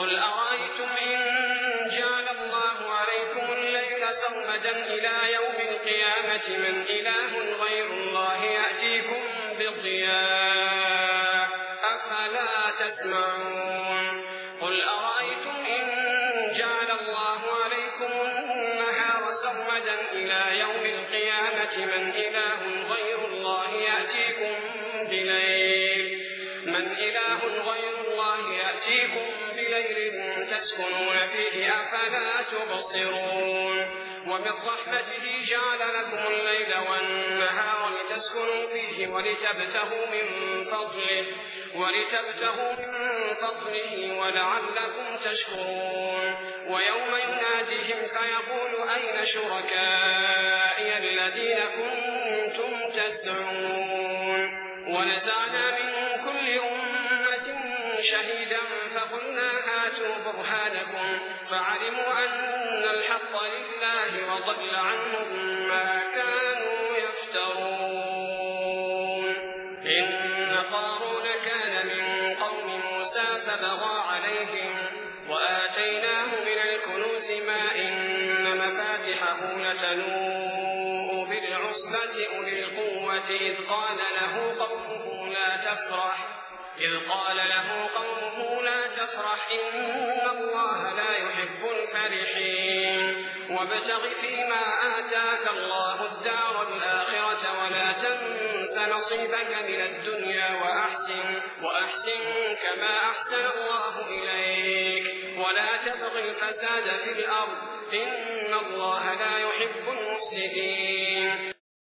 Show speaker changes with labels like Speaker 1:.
Speaker 1: قل أرأيتم إن جعل الله عليكم الليل سرمدا إلى يوم القيامة من إله غير الله يأتيكم بضياء أفلا تسمعون قل أرأيتم إن جعل الله عليكم النهار سرمدا إلى يوم القيامة من إله غير الله يأتيكم بليل تسكنون فيه أفلا تبصرون ومن رحمته جعل لكم الليل والنهار لتسكنوا فيه ولتبتغوا من فضله ولعلكم تشكرون ويوم يناديهم فيقول أين شركائي الذين كنتم تزعمون ونزعنا من كل أمة شهيدا فقلنا هاتوا برهانكم فعلموا أن الحق لله وضل عنهم ما كانوا يفترون إن قارون كان من قوم موسى فبغى عليهم وآتيناه من الكنوز ما إن مفاتحه لتنوء بالعصبة أولي القوة إذ قال له قومه لا تفرح إن الله لا يحب الفرحين وابتغ فيما آتاك الله الدار الآخرة ولا تنس نصيبك من الدنيا وأحسن كما أحسن الله إليك ولا تبغ الفساد في الأرض إن الله لا يحب المفسدين